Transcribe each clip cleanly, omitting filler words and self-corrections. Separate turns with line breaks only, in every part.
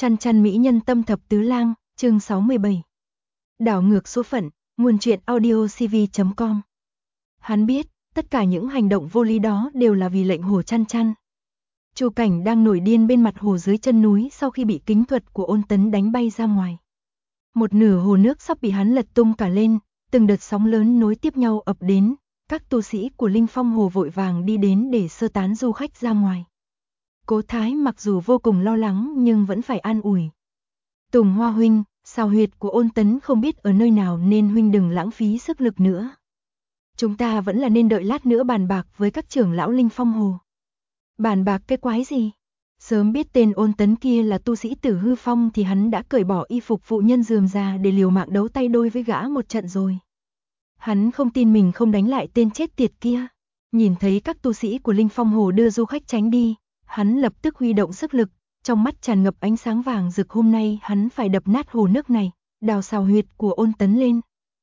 Chăn chăn mỹ nhân tâm thập tứ lang, chương 67. Đảo ngược số phận, nguồn truyện audio cv.com. Hắn biết, tất cả những hành động vô lý đó đều là vì lệnh hồ chăn chăn. Chu Cảnh đang nổi điên bên mặt hồ dưới chân núi sau khi bị kính thuật của Ôn Tấn đánh bay ra ngoài. Một nửa hồ nước sắp bị hắn lật tung cả lên, từng đợt sóng lớn nối tiếp nhau ập đến, các tu sĩ của Linh Phong Hồ vội vàng đi đến để sơ tán du khách ra ngoài. Cố Thái mặc dù vô cùng lo lắng nhưng vẫn phải an ủi. Tùng Hoa huynh, xào huyệt của Ôn Tấn không biết ở nơi nào nên huynh đừng lãng phí sức lực nữa. Chúng ta vẫn là nên đợi lát nữa bàn bạc với các trưởng lão Linh Phong Hồ. Bàn bạc cái quái gì? Sớm biết tên Ôn Tấn kia là tu sĩ Tử Hư Phong thì hắn đã cởi bỏ y phục phụ nhân rườm rà để liều mạng đấu tay đôi với gã một trận rồi. Hắn không tin mình không đánh lại tên chết tiệt kia. Nhìn thấy các tu sĩ của Linh Phong Hồ đưa du khách tránh đi, hắn lập tức huy động sức lực, trong mắt tràn ngập ánh sáng vàng rực. Hôm nay hắn phải đập nát hồ nước này, đào xào huyệt của Ôn Tấn lên.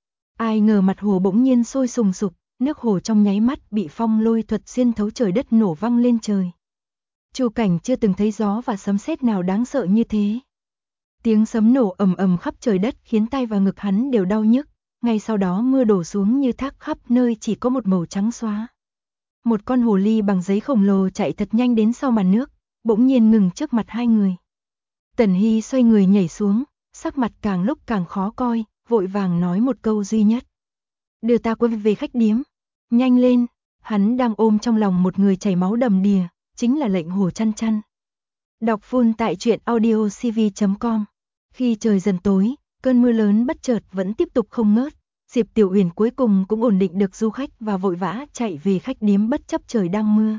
Ai ngờ mặt hồ bỗng nhiên sôi sùng sục, nước hồ trong nháy mắt bị phong lôi thuật xuyên thấu trời đất nổ văng lên trời. Chu Cảnh chưa từng thấy gió và sấm sét nào đáng sợ như thế. Tiếng sấm nổ ầm ầm khắp trời đất khiến tai và ngực hắn đều đau nhức, ngay sau đó mưa đổ xuống như thác, khắp nơi chỉ có một màu trắng xóa. Một con hồ ly bằng giấy khổng lồ chạy thật nhanh đến sau màn nước, bỗng nhiên ngừng trước mặt hai người. Tần Hy xoay người nhảy xuống, sắc mặt càng lúc càng khó coi, vội vàng nói một câu duy nhất. Đưa ta quay về khách điếm. Nhanh lên, hắn đang ôm trong lòng một người chảy máu đầm đìa, chính là lệnh hồ chăn chăn. Đọc full tại truyện audio cv.com. Khi trời dần tối, cơn mưa lớn bất chợt vẫn tiếp tục không ngớt. Diệp Tiểu Uyển cuối cùng cũng ổn định được du khách và vội vã chạy về khách điếm bất chấp trời đang mưa.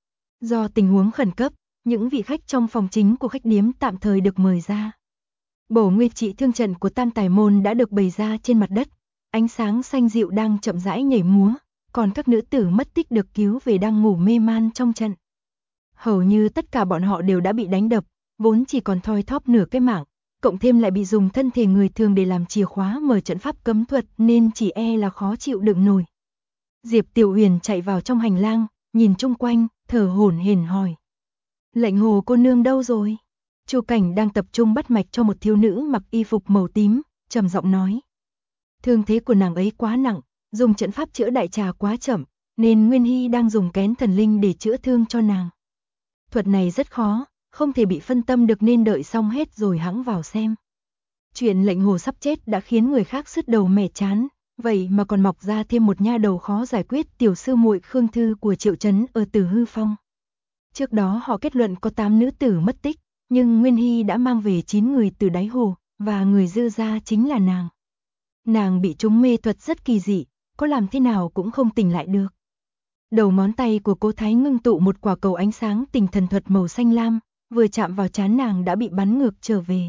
Do tình huống khẩn cấp, những vị khách trong phòng chính của khách điếm tạm thời được mời ra. Bổ nguyên trị thương trận của Tam Tài Môn đã được bày ra trên mặt đất, ánh sáng xanh dịu đang chậm rãi nhảy múa, còn các nữ tử mất tích được cứu về đang ngủ mê man trong trận. Hầu như tất cả bọn họ đều đã bị đánh đập, vốn chỉ còn thoi thóp nửa cái mạng, cộng thêm lại bị dùng thân thể người thường để làm chìa khóa mở trận pháp cấm thuật nên chỉ e là khó chịu đựng nổi. Diệp Tiểu Uyển chạy vào trong hành lang, nhìn chung quanh, thở hổn hển hỏi. Lệnh hồ cô nương đâu rồi? Chu Cảnh đang tập trung bắt mạch cho một thiếu nữ mặc y phục màu tím, trầm giọng nói. Thương thế của nàng ấy quá nặng, dùng trận pháp chữa đại trà quá chậm, nên Nguyên Hy đang dùng kén thần linh để chữa thương cho nàng. Thuật này rất khó, không thể bị phân tâm được nên đợi xong hết rồi hãng vào xem. Chuyện lệnh hồ sắp chết đã khiến người khác sứt đầu mẻ chán, vậy mà còn mọc ra thêm một nha đầu khó giải quyết, tiểu sư muội Khương Thư của Triệu Trấn ở Tử Hư Phong. Trước đó họ kết luận có 8 nữ tử mất tích, nhưng Nguyên Hy đã mang về 9 người từ đáy hồ, và người dư ra chính là nàng. Nàng bị trúng mê thuật rất kỳ dị, có làm thế nào cũng không tỉnh lại được. Đầu ngón tay của Cố Thái ngưng tụ một quả cầu ánh sáng tinh thần thuật màu xanh lam, vừa chạm vào trán nàng đã bị bắn ngược trở về.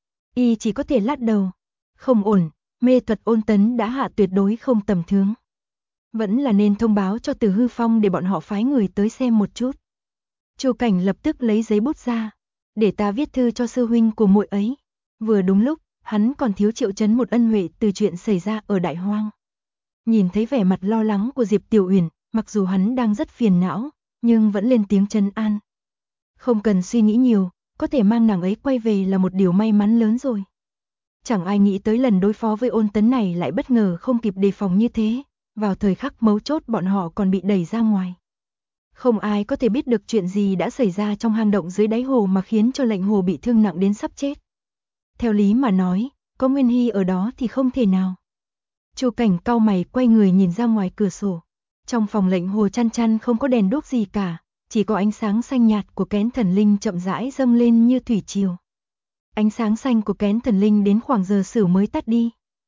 Y chỉ có thể lắc đầu. Không ổn, mê thuật Ôn Tấn đã hạ tuyệt đối không tầm thường. Vẫn là nên thông báo cho Tử Hư Phong để bọn họ phái người tới xem một chút. Chu Cảnh lập tức lấy giấy bút ra. Để ta viết thư cho sư huynh của muội ấy. Vừa đúng lúc, hắn còn thiếu Triệu Trấn một ân huệ từ chuyện xảy ra ở Đại Hoang. Nhìn thấy vẻ mặt lo lắng của Diệp Tiểu Uyển, mặc dù hắn đang rất phiền não, nhưng vẫn lên tiếng trấn an. Không cần suy nghĩ nhiều, có thể mang nàng ấy quay về là một điều may mắn lớn rồi. Chẳng ai nghĩ tới lần đối phó với Ôn Tấn này lại bất ngờ không kịp đề phòng như thế, vào thời khắc mấu chốt bọn họ còn bị đẩy ra ngoài. Không ai có thể biết được chuyện gì đã xảy ra trong hang động dưới đáy hồ mà khiến cho lệnh hồ bị thương nặng đến sắp chết. Theo lý mà nói, có Nguyên Hy ở đó thì không thể nào. Chu Cảnh cau mày quay người nhìn ra ngoài cửa sổ. Trong phòng lệnh hồ chăn chăn không có đèn đuốc gì cả, chỉ có ánh sáng xanh nhạt của kén thần linh chậm rãi dâng lên như thủy triều. Ánh sáng xanh của kén thần linh đến khoảng giờ sửu mới tắt đi.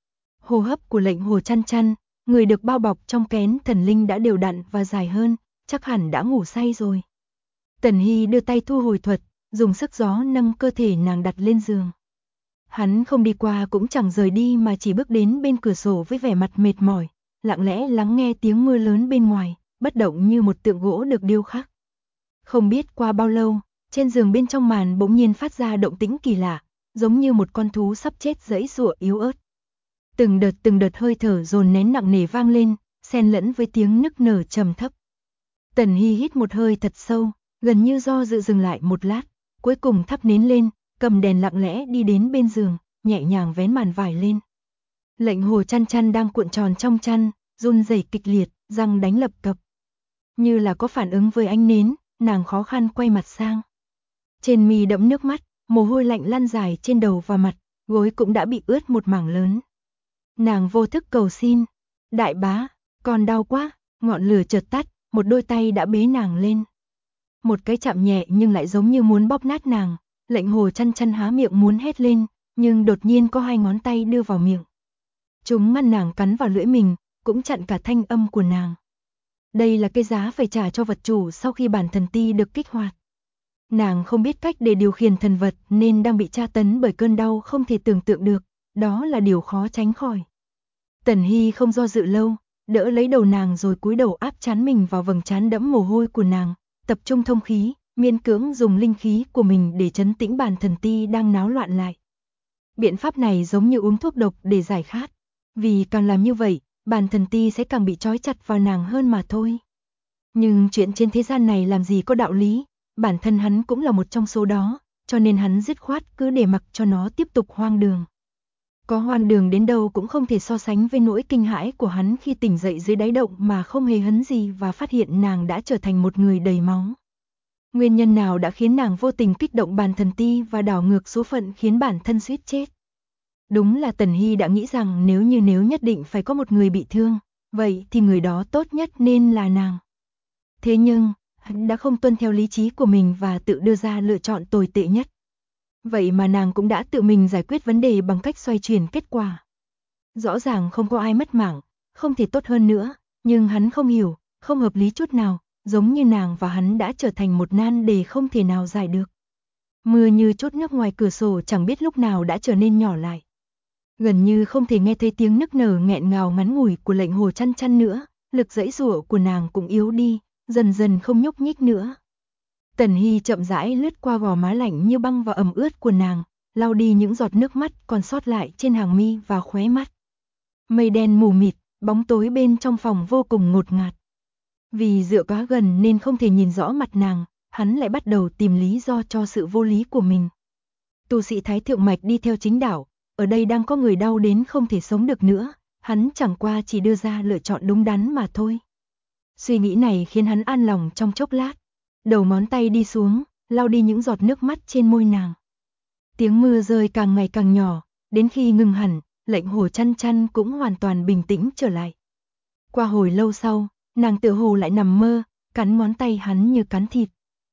Hô hấp của lệnh hồ chăn chăn, người được bao bọc trong kén thần linh đã đều đặn và dài hơn, chắc hẳn đã ngủ say rồi. Tần Hy đưa tay thu hồi thuật, dùng sức gió nâng cơ thể nàng đặt lên giường. Hắn không đi qua cũng chẳng rời đi mà chỉ bước đến bên cửa sổ với vẻ mặt mệt mỏi, lặng lẽ lắng nghe tiếng mưa lớn bên ngoài, bất động như một tượng gỗ được điêu khắc. Không biết qua bao lâu, trên giường bên trong màn bỗng nhiên phát ra động tĩnh kỳ lạ, giống như một con thú sắp chết giãy giụa yếu ớt. Từng đợt hơi thở dồn nén nặng nề vang lên, xen lẫn với tiếng nức nở trầm thấp. Tần Hy hít một hơi thật sâu, gần như do dự dừng lại một lát, cuối cùng thắp nến lên, cầm đèn lặng lẽ đi đến bên giường, nhẹ nhàng vén màn vải lên. Lệnh Hồ Chăn Chăn đang cuộn tròn trong chăn, run rẩy kịch liệt, răng đánh lập cập. Như là có phản ứng với ánh nến, nàng khó khăn quay mặt sang. Trên mi đẫm nước mắt, mồ hôi lạnh lăn dài trên đầu và mặt, gối cũng đã bị ướt một mảng lớn. Nàng vô thức cầu xin, đại bá, con đau quá, ngọn lửa chợt tắt, một đôi tay đã bế nàng lên. Một cái chạm nhẹ nhưng lại giống như muốn bóp nát nàng, Lệnh Hồ Chăn Chăn há miệng muốn hét lên, nhưng đột nhiên có hai ngón tay đưa vào miệng. Chúng ngăn nàng cắn vào lưỡi mình, cũng chặn cả thanh âm của nàng. Đây là cái giá phải trả cho vật chủ sau khi bản thần ti được kích hoạt. Nàng không biết cách để điều khiển thần vật nên đang bị tra tấn bởi cơn đau không thể tưởng tượng được, đó là điều khó tránh khỏi. Tần Hy không do dự lâu, đỡ lấy đầu nàng rồi cúi đầu áp trán mình vào vầng trán đẫm mồ hôi của nàng, tập trung thông khí, miễn cưỡng dùng linh khí của mình để trấn tĩnh bản thần ti đang náo loạn lại. Biện pháp này giống như uống thuốc độc để giải khát, vì càng làm như vậy, bản thần ti sẽ càng bị trói chặt vào nàng hơn mà thôi. Nhưng chuyện trên thế gian này làm gì có đạo lý, bản thân hắn cũng là một trong số đó, cho nên hắn dứt khoát cứ để mặc cho nó tiếp tục hoang đường. Có hoang đường đến đâu cũng không thể so sánh với nỗi kinh hãi của hắn khi tỉnh dậy dưới đáy động mà không hề hấn gì và phát hiện nàng đã trở thành một người đầy máu. Nguyên nhân nào đã khiến nàng vô tình kích động bản thần ti và đảo ngược số phận khiến bản thân suýt chết? Đúng là Tần Hy đã nghĩ rằng nếu nhất định phải có một người bị thương, vậy thì người đó tốt nhất nên là nàng. Thế nhưng, hắn đã không tuân theo lý trí của mình và tự đưa ra lựa chọn tồi tệ nhất. Vậy mà nàng cũng đã tự mình giải quyết vấn đề bằng cách xoay chuyển kết quả. Rõ ràng không có ai mất mạng, không thể tốt hơn nữa, nhưng hắn không hiểu, không hợp lý chút nào, giống như nàng và hắn đã trở thành một nan đề không thể nào giải được. Mưa như chút nước ngoài cửa sổ chẳng biết lúc nào đã trở nên nhỏ lại. Gần như không thể nghe thấy tiếng nức nở nghẹn ngào ngắn ngủi của Lệnh Hồ Chăn Chăn nữa, lực giãy giụa của nàng cũng yếu đi, dần dần không nhúc nhích nữa. Tần Hy chậm rãi lướt qua gò má lạnh như băng và ẩm ướt của nàng, lau đi những giọt nước mắt còn sót lại trên hàng mi và khóe mắt. Mây đen mù mịt, bóng tối bên trong phòng vô cùng ngột ngạt. Vì dựa quá gần nên không thể nhìn rõ mặt nàng, hắn lại bắt đầu tìm lý do cho sự vô lý của mình. Tu sĩ Thái Thượng Mạch đi theo chính đạo, ở đây đang có người đau đến không thể sống được nữa, hắn chẳng qua chỉ đưa ra lựa chọn đúng đắn mà thôi. Suy nghĩ này khiến hắn an lòng trong chốc lát, đầu ngón tay đi xuống, lau đi những giọt nước mắt trên môi nàng. Tiếng mưa rơi càng ngày càng nhỏ, đến khi ngừng hẳn, Lệnh Hồ Chăn Chăn cũng hoàn toàn bình tĩnh trở lại. Qua hồi lâu sau, nàng tựa hồ lại nằm mơ, cắn ngón tay hắn như cắn thịt.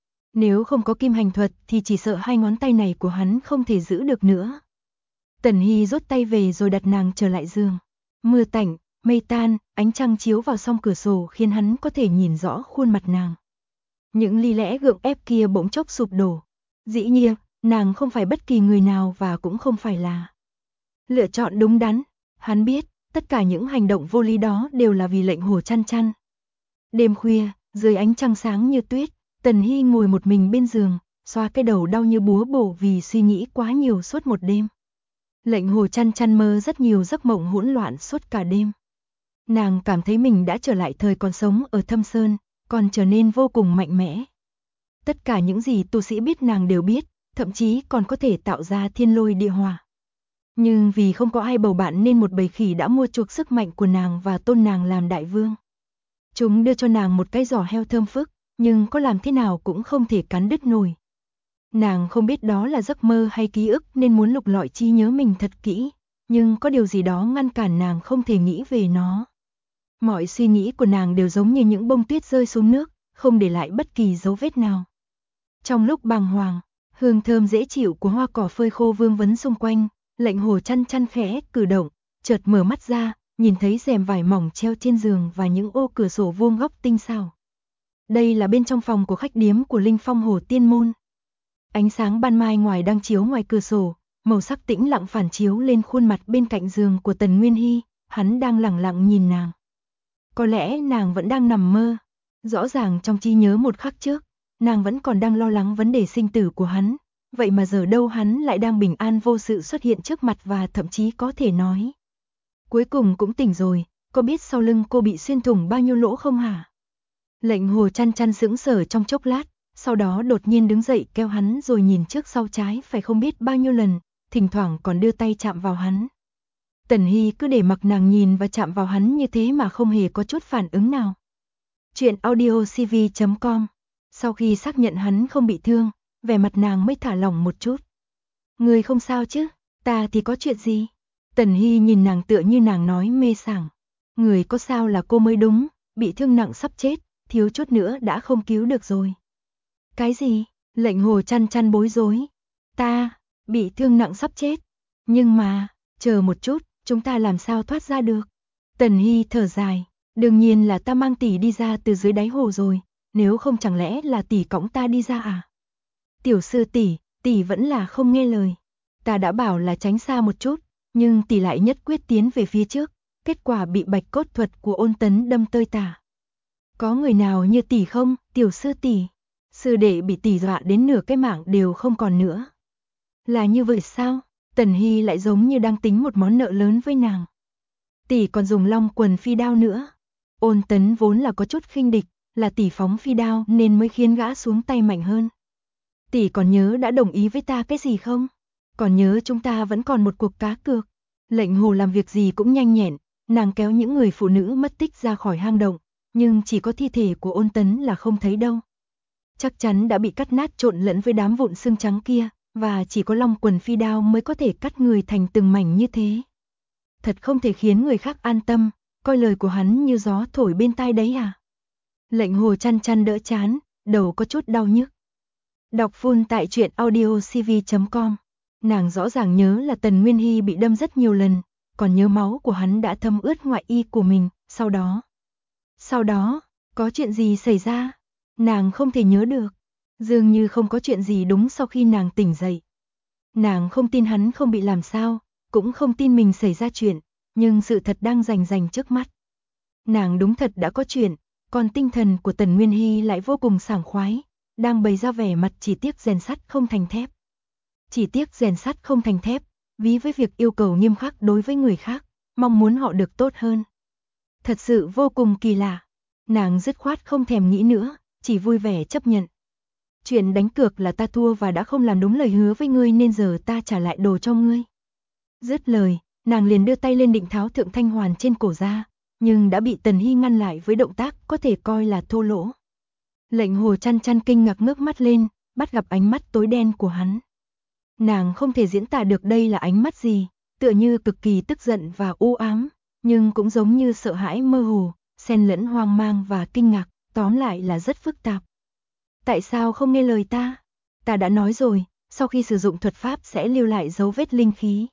Nếu không có kim hành thuật thì chỉ sợ hai ngón tay này của hắn không thể giữ được nữa. Tần Hy rút tay về rồi đặt nàng trở lại giường. Mưa tạnh, mây tan, ánh trăng chiếu vào song cửa sổ khiến hắn có thể nhìn rõ khuôn mặt nàng. Những lý lẽ gượng ép kia bỗng chốc sụp đổ. Dĩ nhiên, nàng không phải bất kỳ người nào và cũng không phải là lựa chọn đúng đắn. Hắn biết, tất cả những hành động vô lý đó đều là vì Lệnh Hồ Chăn Chăn. Đêm khuya, dưới ánh trăng sáng như tuyết, Tần Hy ngồi một mình bên giường, xoa cái đầu đau như búa bổ vì suy nghĩ quá nhiều suốt một đêm. Lệnh Hồ Chăn Chăn mơ rất nhiều giấc mộng hỗn loạn suốt cả đêm. Nàng cảm thấy mình đã trở lại thời còn sống ở Thâm Sơn, còn trở nên vô cùng mạnh mẽ. Tất cả những gì tu sĩ biết nàng đều biết, thậm chí còn có thể tạo ra thiên lôi địa hỏa. Nhưng vì không có ai bầu bạn nên một bầy khỉ đã mua chuộc sức mạnh của nàng và tôn nàng làm đại vương. Chúng đưa cho nàng một cái giỏ heo thơm phức, nhưng có làm thế nào cũng không thể cắn đứt nổi. Nàng không biết đó là giấc mơ hay ký ức nên muốn lục lọi trí nhớ mình thật kỹ, nhưng có điều gì đó ngăn cản nàng không thể nghĩ về nó. Mọi suy nghĩ của nàng đều giống như những bông tuyết rơi xuống nước, không để lại bất kỳ dấu vết nào. Trong lúc bàng hoàng, hương thơm dễ chịu của hoa cỏ phơi khô vương vấn xung quanh, Lệnh Hồ Chăn Chăn khẽ cử động, chợt mở mắt ra, nhìn thấy rèm vải mỏng treo trên giường và những ô cửa sổ vuông góc tinh xảo. Đây là bên trong phòng của khách điếm của Linh Phong Hồ Tiên Môn. Ánh sáng ban mai ngoài đang chiếu ngoài cửa sổ, màu sắc tĩnh lặng phản chiếu lên khuôn mặt bên cạnh giường của Tần Nguyên Hy, hắn đang lẳng lặng nhìn nàng. Có lẽ nàng vẫn đang nằm mơ. Rõ ràng trong trí nhớ một khắc trước, nàng vẫn còn đang lo lắng vấn đề sinh tử của hắn, vậy mà giờ đâu hắn lại đang bình an vô sự xuất hiện trước mặt và thậm chí có thể nói. Cuối cùng cũng tỉnh rồi, có biết sau lưng cô bị xuyên thủng bao nhiêu lỗ không hả? Lệnh Hồ Chăn Chăn sững sờ trong chốc lát, sau đó đột nhiên đứng dậy kéo hắn rồi nhìn trước sau trái phải không biết bao nhiêu lần, thỉnh thoảng còn đưa tay chạm vào hắn. Tần Hy cứ để mặc nàng nhìn và chạm vào hắn như thế mà không hề có chút phản ứng nào. Chuyện audiocv.com. Sau khi xác nhận hắn không bị thương, vẻ mặt nàng mới thả lỏng một chút. Người không sao chứ, ta thì có chuyện gì? Tần Hy nhìn nàng tựa như nàng nói mê sảng. Người có sao là cô mới đúng, bị thương nặng sắp chết, thiếu chút nữa đã không cứu được rồi. Cái gì? Lệnh Hồ chăn chăn bối rối. Ta, bị thương nặng sắp chết. Nhưng mà, chờ một chút, chúng ta làm sao thoát ra được? Tần Hy thở dài, đương nhiên là ta mang tỷ đi ra từ dưới đáy hồ rồi, nếu không chẳng lẽ là tỷ cõng ta đi ra à? Tiểu sư tỷ vẫn là không nghe lời. Ta đã bảo là tránh xa một chút, nhưng tỷ lại nhất quyết tiến về phía trước, kết quả bị bạch cốt thuật của Ôn Tấn đâm tơi tả. Có người nào như tỷ không, tiểu sư tỷ? Sư đệ bị tỷ dọa đến nửa cái mạng đều không còn nữa. Là như vậy sao? Tần Hy lại giống như đang tính một món nợ lớn với nàng. Tỷ còn dùng long quần phi đao nữa. Ôn Tấn vốn là có chút khinh địch, là tỷ phóng phi đao nên mới khiến gã xuống tay mạnh hơn. Tỷ còn nhớ đã đồng ý với ta cái gì không? Còn nhớ chúng ta vẫn còn một cuộc cá cược. Lệnh Hồ làm việc gì cũng nhanh nhẹn, nàng kéo những người phụ nữ mất tích ra khỏi hang động, nhưng chỉ có thi thể của Ôn Tấn là không thấy đâu. Chắc chắn đã bị cắt nát trộn lẫn với đám vụn xương trắng kia, và chỉ có long quần phi đao mới có thể cắt người thành từng mảnh như thế. Thật không thể khiến người khác an tâm, coi lời của hắn như gió thổi bên tai đấy à? Lệnh Hồ chăn chăn đỡ chán, đầu có chút đau nhức. Đọc full tại truyện audiocv.com. Nàng rõ ràng nhớ là Tần Nguyên Hy bị đâm rất nhiều lần, còn nhớ máu của hắn đã thấm ướt ngoại y của mình, sau đó, có chuyện gì xảy ra? Nàng không thể nhớ được, dường như không có chuyện gì đúng sau khi nàng tỉnh dậy. Nàng không tin hắn không bị làm sao, cũng không tin mình xảy ra chuyện, nhưng sự thật đang rành rành trước mắt. Nàng đúng thật đã có chuyện, còn tinh thần của Tần Nguyên Hy lại vô cùng sảng khoái, đang bày ra vẻ mặt chỉ tiếc rèn sắt không thành thép. Chỉ tiếc rèn sắt không thành thép, ví với việc yêu cầu nghiêm khắc đối với người khác, mong muốn họ được tốt hơn. Thật sự vô cùng kỳ lạ, nàng dứt khoát không thèm nghĩ nữa, chỉ vui vẻ chấp nhận. Chuyện đánh cược là ta thua và đã không làm đúng lời hứa với ngươi nên giờ ta trả lại đồ cho ngươi. Dứt lời, nàng liền đưa tay lên định tháo thượng thanh hoàn trên cổ ra, nhưng đã bị Tần Hy ngăn lại với động tác có thể coi là thô lỗ. Lệnh Hồ chăn chăn kinh ngạc ngước mắt lên, bắt gặp ánh mắt tối đen của hắn. Nàng không thể diễn tả được đây là ánh mắt gì, tựa như cực kỳ tức giận và u ám, nhưng cũng giống như sợ hãi mơ hồ, xen lẫn hoang mang và kinh ngạc, tóm lại là rất phức tạp. Tại sao không nghe lời ta? Ta đã nói rồi, sau khi sử dụng thuật pháp sẽ lưu lại dấu vết linh khí.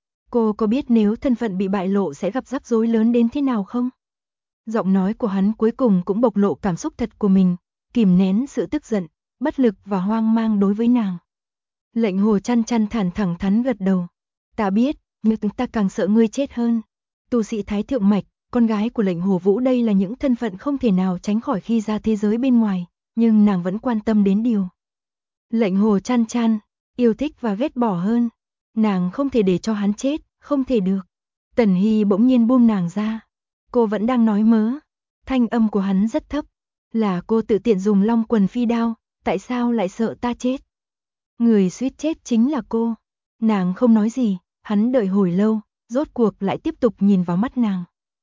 Cô có biết nếu thân phận bị bại lộ sẽ gặp rắc rối lớn đến thế nào không? Giọng nói của hắn cuối cùng cũng bộc lộ cảm xúc thật của mình, kìm nén sự tức giận, bất lực và hoang mang đối với nàng. Lệnh Hồ chăn chăn thẳng thắn gật đầu. Ta biết, nhưng ta càng sợ ngươi chết hơn. Tu sĩ Thái Thượng Mạch, con gái của Lệnh Hồ Vũ đây là những thân phận không thể nào tránh khỏi khi ra thế giới bên ngoài, nhưng nàng vẫn quan tâm đến điều. Lệnh Hồ chăn chăn, yêu thích và ghét bỏ hơn. Nàng không thể để cho hắn chết, không thể được. Tần Hy bỗng nhiên buông nàng ra. Cô vẫn đang nói mớ. Thanh âm của hắn rất thấp. Là cô tự tiện dùng long quần phi đao, tại sao lại sợ ta chết? Người suýt chết chính là cô. Nàng không nói gì, hắn đợi hồi lâu, rốt cuộc lại tiếp tục nhìn vào mắt nàng.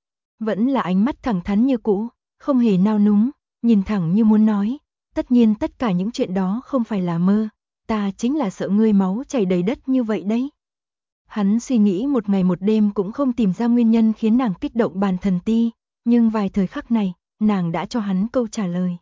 Vẫn là ánh mắt thẳng thắn như cũ, không hề nao núng, nhìn thẳng như muốn nói. Tất nhiên tất cả những chuyện đó không phải là mơ, ta chính là sợ ngươi máu chảy đầy đất như vậy đấy. Hắn suy nghĩ một ngày một đêm cũng không tìm ra nguyên nhân khiến nàng kích động bàn thần ti, nhưng vài thời khắc này, nàng đã cho hắn câu trả lời.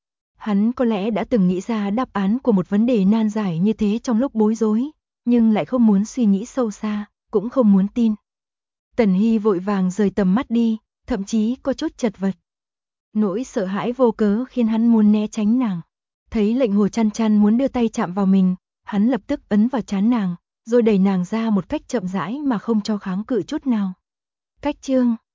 Hắn có lẽ đã từng nghĩ ra đáp án của một vấn đề nan giải như thế trong lúc bối rối, nhưng lại không muốn suy nghĩ sâu xa, cũng không muốn tin. Tần Hy vội vàng rời tầm mắt đi, thậm chí có chút chật vật. Nỗi sợ hãi vô cớ khiến hắn muốn né tránh nàng. Thấy Lệnh Hồ chăn chăn muốn đưa tay chạm vào mình, hắn lập tức ấn vào trán nàng, rồi đẩy nàng ra một cách chậm rãi mà không cho kháng cự chút nào. Cách chương